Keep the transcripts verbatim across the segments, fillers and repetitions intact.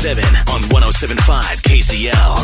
seven on one oh seven point five K C L.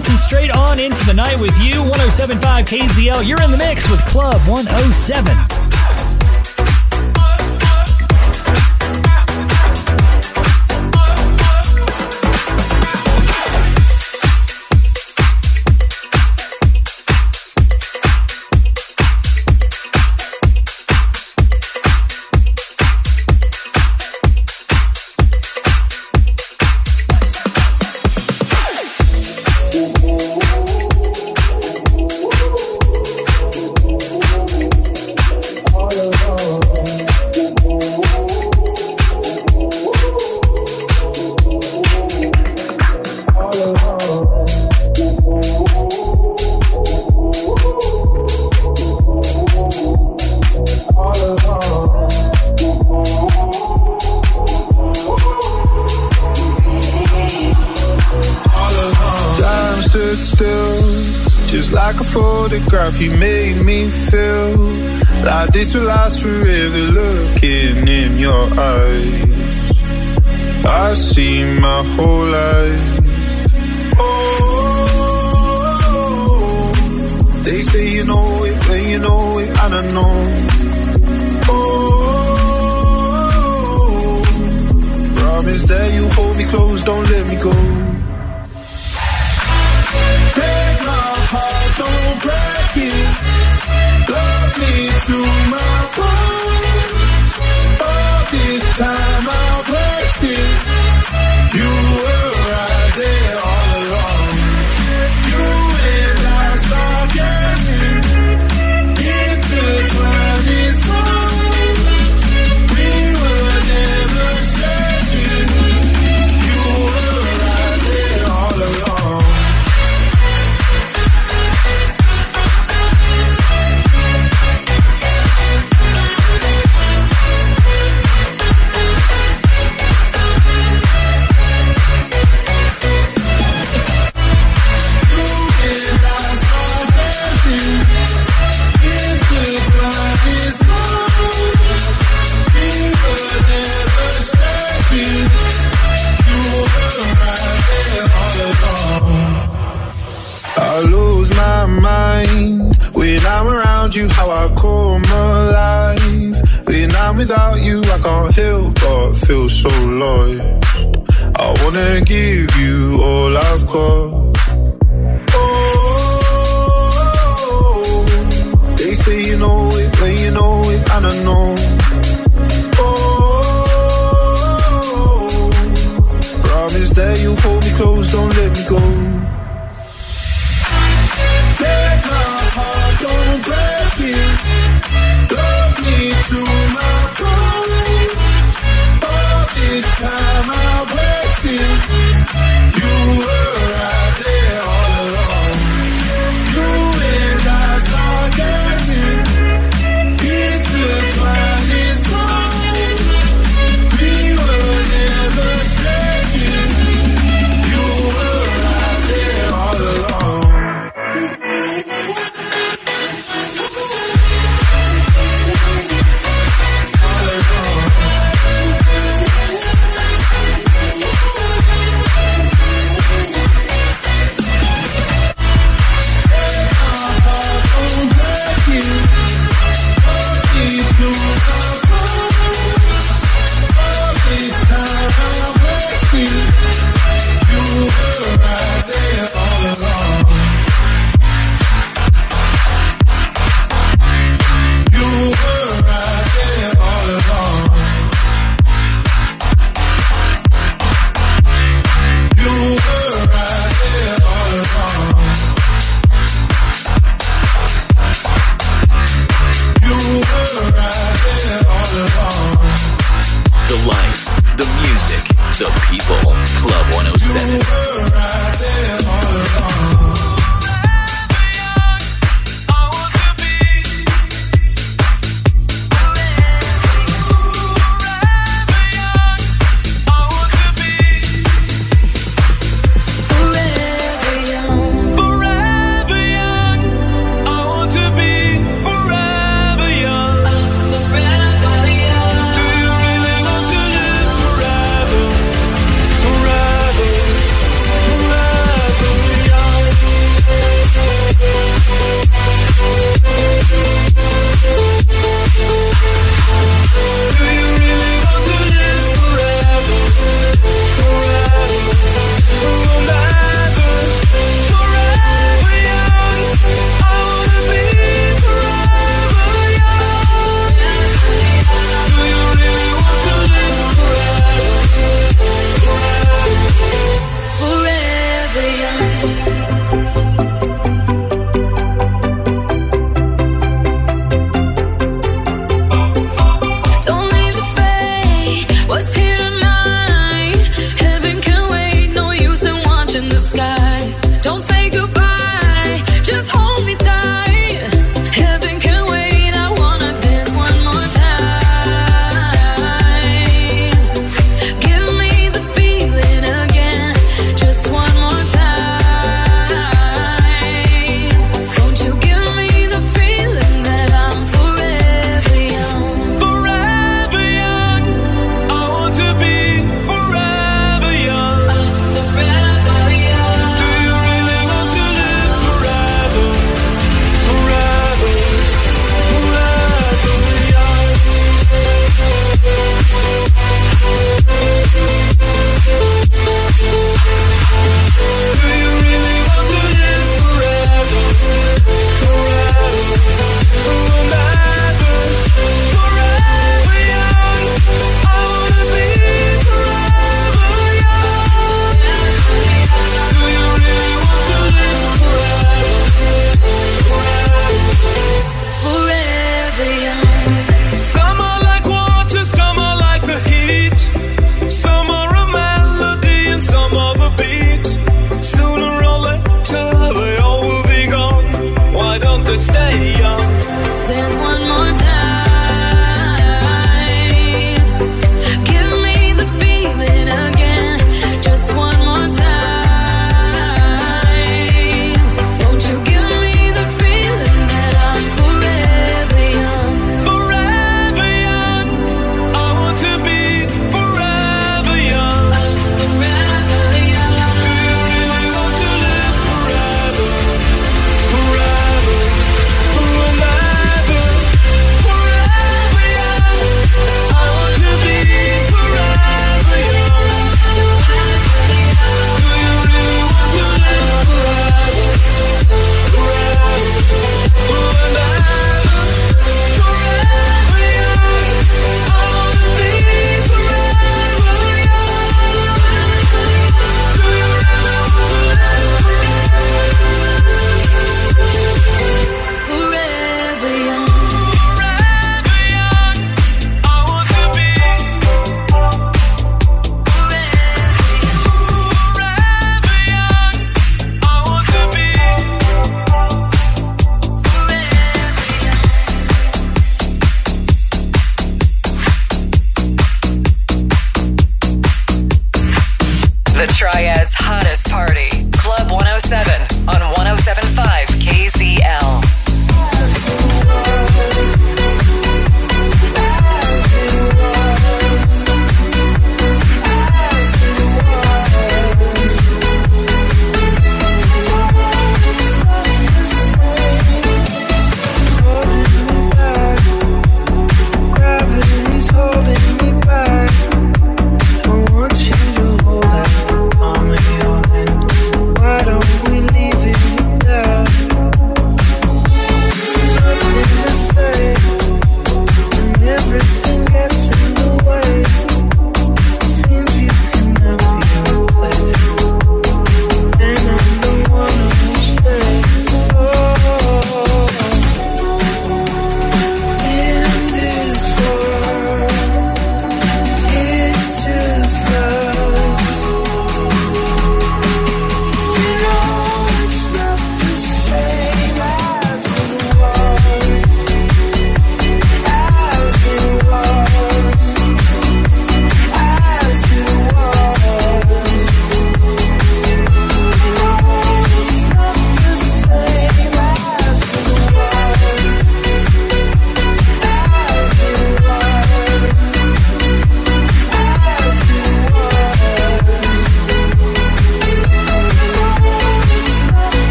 dancing straight on into the night with you. one oh seven point five K Z L. You're in the mix with Club one oh seven. You made me feel like this will last forever. Looking in your eyes, I see my whole life. Oh, they say you know it when you know it, and I know. Oh, promise that you hold me close, don't let me go. Take my heart, don't break it. Love me to my bones. All this time I've wasted. You were right there all along. You and I start getting intertwined in songs. We were never strangers. You were right there all along. I lose my mind when I'm around you, how I come alive. When I'm without you, I can't help but feel so lost. I wanna give you all I've got. Oh, they say you know it when you know it, and I know. Oh, promise that you hold me close, don't let me go. Take my heart, don't break it. Love me to my bones. All this time I've wasted. You were right there all along. You and I start getting intertwined in songs. We were never strangers. You were right there all along.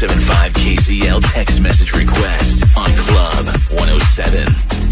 seven five K Z L text message request on Club one oh seven.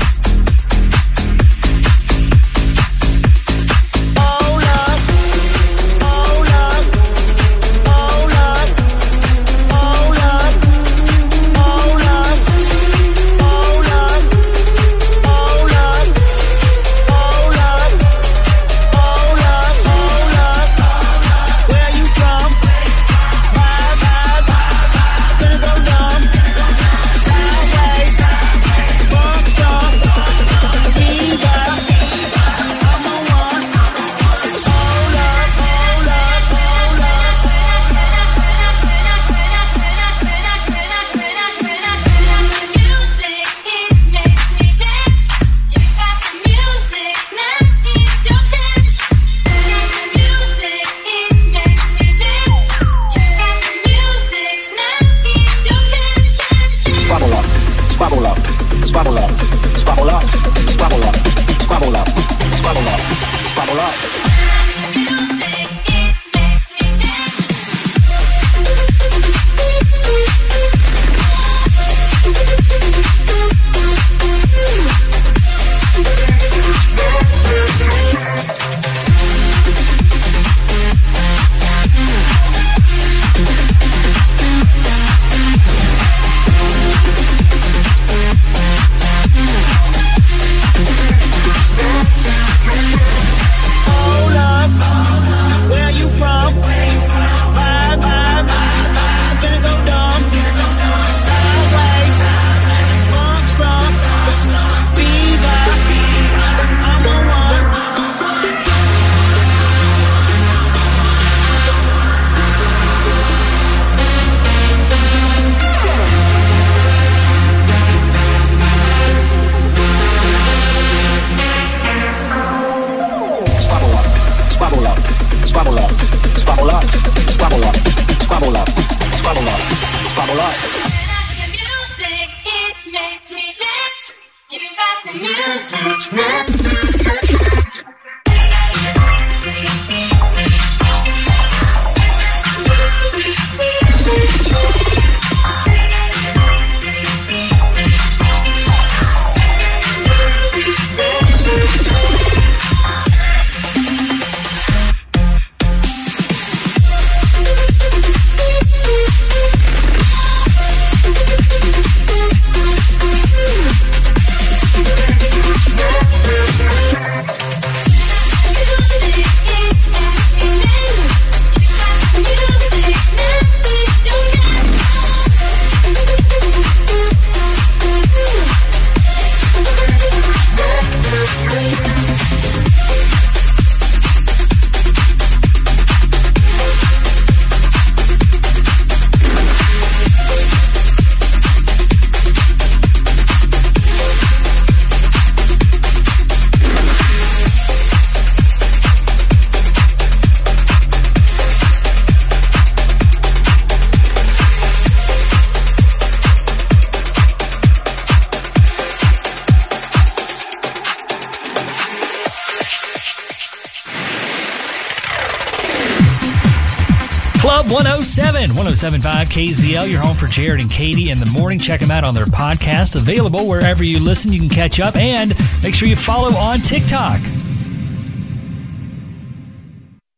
Club one oh seven, one oh seven point five K Z L, your home for Jared and Katie in the morning. Check them out on their podcast, available wherever you listen. You can catch up and make sure you follow on TikTok.